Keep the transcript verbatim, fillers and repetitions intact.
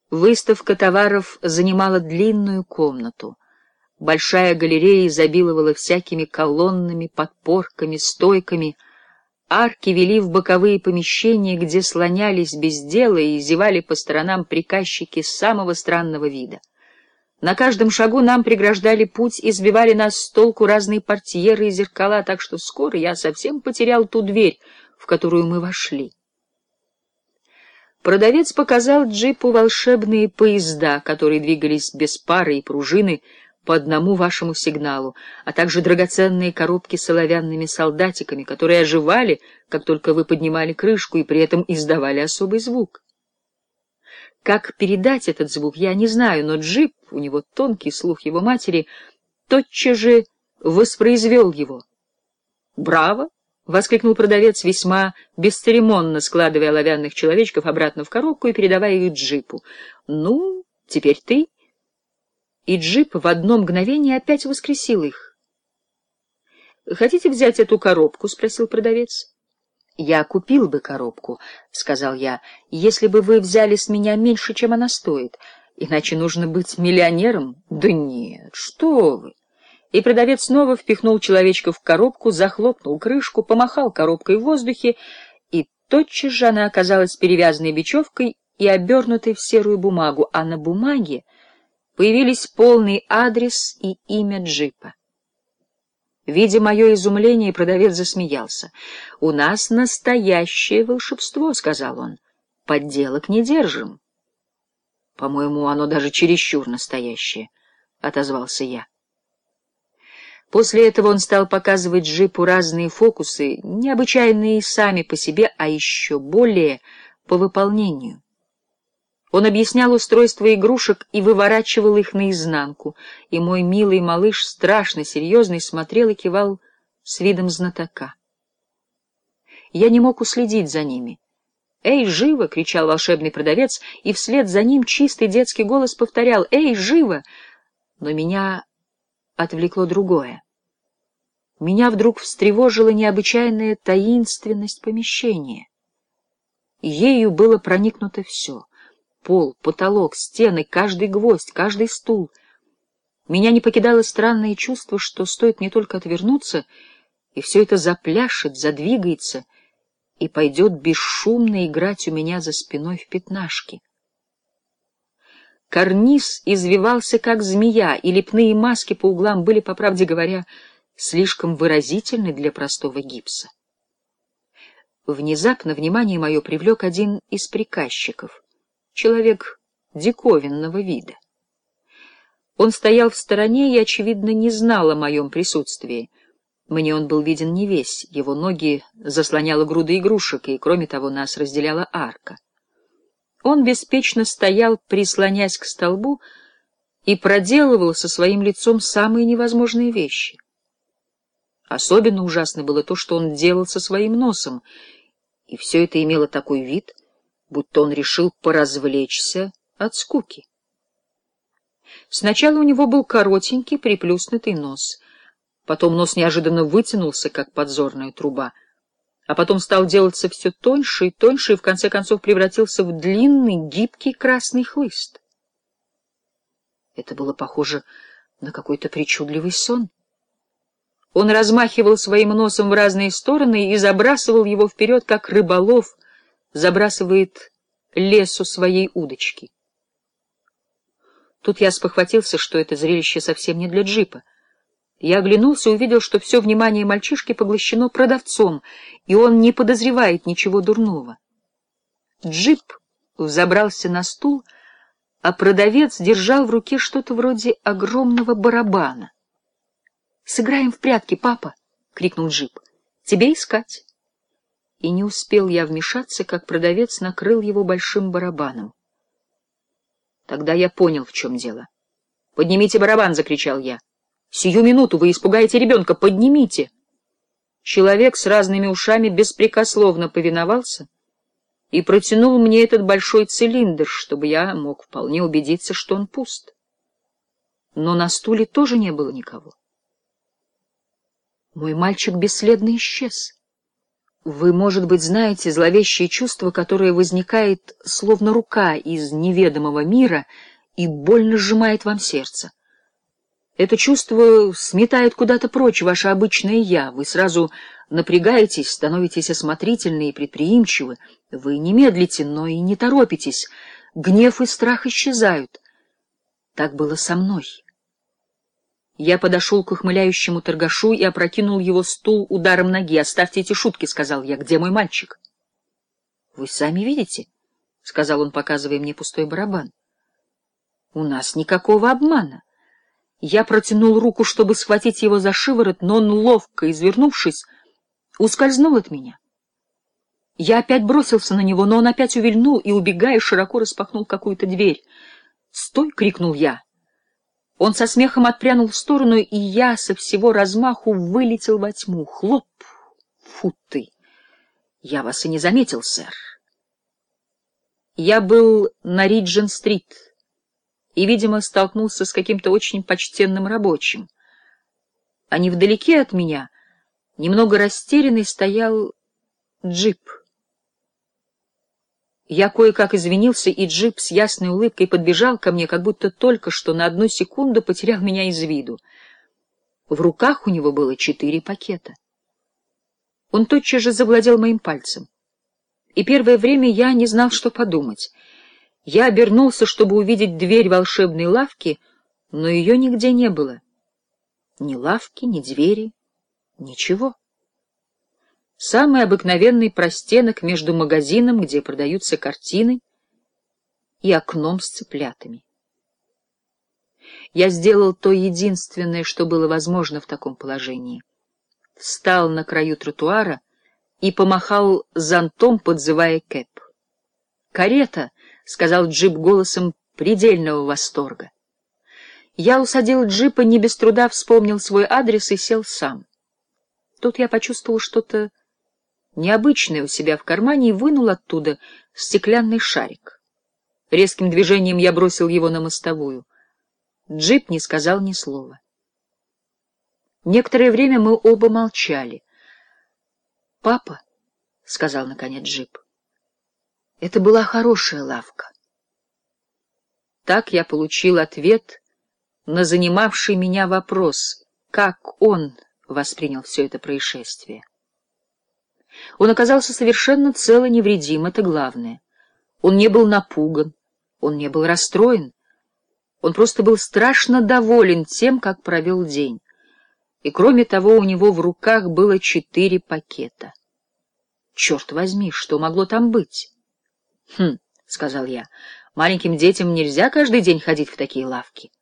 Выставка товаров занимала длинную комнату. Большая галерея изобиловала всякими колоннами, подпорками, стойками. Арки вели в боковые помещения, где слонялись без дела и зевали по сторонам приказчики самого странного вида. На каждом шагу нам преграждали путь и сбивали нас с толку разные портьеры и зеркала, так что скоро я совсем потерял ту дверь, в которую мы вошли. Продавец показал джипу волшебные поезда, которые двигались без пары и пружины по одному вашему сигналу, а также драгоценные коробки с оловянными солдатиками, которые оживали, как только вы поднимали крышку, и при этом издавали особый звук. Как передать этот звук, я не знаю, но джип, у него тонкий слух его матери, тотчас же воспроизвел его. «Браво!» — воскликнул продавец, весьма бесцеремонно складывая оловянных человечков обратно в коробку и передавая их джипу. «Ну, теперь ты». И джип в одно мгновение опять воскресил их. «Хотите взять эту коробку?» — спросил продавец. «Я купил бы коробку», — сказал я, — «если бы вы взяли с меня меньше, чем она стоит. Иначе нужно быть миллионером». «Да нет, что вы!» И продавец снова впихнул человечка в коробку, захлопнул крышку, помахал коробкой в воздухе, и тотчас же она оказалась перевязанной бечевкой и обернутой в серую бумагу, а на бумаге появились полный адрес и имя джипа. Видя мое изумление, продавец засмеялся. «У нас настоящее волшебство», — сказал он. «Подделок не держим». «По-моему, оно даже чересчур настоящее», — отозвался я. После этого он стал показывать джипу разные фокусы, необычайные сами по себе, а еще более по выполнению. Он объяснял устройство игрушек и выворачивал их наизнанку, и мой милый малыш, страшно серьезный, смотрел и кивал с видом знатока. Я не мог уследить за ними. «Эй, живо!» — кричал волшебный продавец, и вслед за ним чистый детский голос повторял «Эй, живо!» Но меня отвлекло другое. Меня вдруг встревожила необычайная таинственность помещения. Ею было проникнуто все. Пол, потолок, стены, каждый гвоздь, каждый стул. Меня не покидало странное чувство, что стоит мне только отвернуться, и все это запляшет, задвигается и пойдет бесшумно играть у меня за спиной в пятнашки. Карниз извивался, как змея, и лепные маски по углам были, по правде говоря, слишком выразительны для простого гипса. Внезапно внимание мое привлек один из приказчиков. Человек диковинного вида. Он стоял в стороне и, очевидно, не знал о моем присутствии. Мне он был виден не весь, его ноги заслоняла груда игрушек, и, кроме того, нас разделяла арка. Он беспечно стоял, прислонясь к столбу, и проделывал со своим лицом самые невозможные вещи. Особенно ужасно было то, что он делал со своим носом, и все это имело такой вид, будто он решил поразвлечься от скуки. Сначала у него был коротенький, приплюснутый нос, потом нос неожиданно вытянулся, как подзорная труба, а потом стал делаться все тоньше и тоньше, и в конце концов превратился в длинный, гибкий красный хлыст. Это было похоже на какой-то причудливый сон. Он размахивал своим носом в разные стороны и забрасывал его вперед, как рыболов забрасывает лесу своей удочки. Тут я спохватился, что это зрелище совсем не для джипа. Я оглянулся и увидел, что все внимание мальчишки поглощено продавцом, и он не подозревает ничего дурного. Джип взобрался на стул, а продавец держал в руке что-то вроде огромного барабана. «Сыграем в прятки, папа!» — крикнул джип. «Тебе искать!» И не успел я вмешаться, как продавец накрыл его большим барабаном. Тогда я понял, в чем дело. «Поднимите барабан!» — закричал я. «Сию минуту вы испугаете ребенка! Поднимите!» Человек с разными ушами беспрекословно повиновался и протянул мне этот большой цилиндр, чтобы я мог вполне убедиться, что он пуст. Но на стуле тоже не было никого. Мой мальчик бесследно исчез. Вы, может быть, знаете зловещее чувство, которое возникает, словно рука из неведомого мира, и больно сжимает вам сердце. Это чувство сметает куда-то прочь ваше обычное «я». Вы сразу напрягаетесь, становитесь осмотрительны и предприимчивы. Вы не медлите, но и не торопитесь. Гнев и страх исчезают. Так было со мной. Я подошел к ухмыляющему торгашу и опрокинул его стул ударом ноги. «Оставьте эти шутки», — сказал я. «Где мой мальчик?» «Вы сами видите», — сказал он, показывая мне пустой барабан. «У нас никакого обмана». Я протянул руку, чтобы схватить его за шиворот, но он, ловко извернувшись, ускользнул от меня. Я опять бросился на него, но он опять увильнул и, убегая, широко распахнул какую-то дверь. «Стой!» — крикнул я. Он со смехом отпрянул в сторону, и я со всего размаху вылетел во тьму. Хлоп! Фу ты! Я вас и не заметил, сэр. Я был на Риджент-стрит и, видимо, столкнулся с каким-то очень почтенным рабочим. А невдалеке от меня, немного растерянный, стоял джип. Я кое-как извинился, и джип с ясной улыбкой подбежал ко мне, как будто только что на одну секунду потерял меня из виду. В руках у него было четыре пакета. Он тотчас же завладел моим пальцем. И первое время я не знал, что подумать. Я обернулся, чтобы увидеть дверь волшебной лавки, но ее нигде не было. Ни лавки, ни двери, ничего. Самый обыкновенный простенок между магазином, где продаются картины, и окном с цыплятами. Я сделал то единственное, что было возможно в таком положении. Встал на краю тротуара и помахал зонтом, подзывая Кэп. «Карета!» — сказал джип голосом предельного восторга. Я усадил джипа, не без труда вспомнил свой адрес и сел сам. Тут я почувствовал что-то необычное у себя в кармане и вынул оттуда стеклянный шарик. Резким движением я бросил его на мостовую. Джип не сказал ни слова. Некоторое время мы оба молчали. «Папа», — сказал наконец джип, — «это была хорошая лавка». Так я получил ответ на занимавший меня вопрос, как он воспринял все это происшествие. Он оказался совершенно цел и невредим, это главное. Он не был напуган, он не был расстроен. Он просто был страшно доволен тем, как провел день. И кроме того, у него в руках было четыре пакета. Черт возьми, что могло там быть? — Хм, — сказал я, — маленьким детям нельзя каждый день ходить в такие лавки.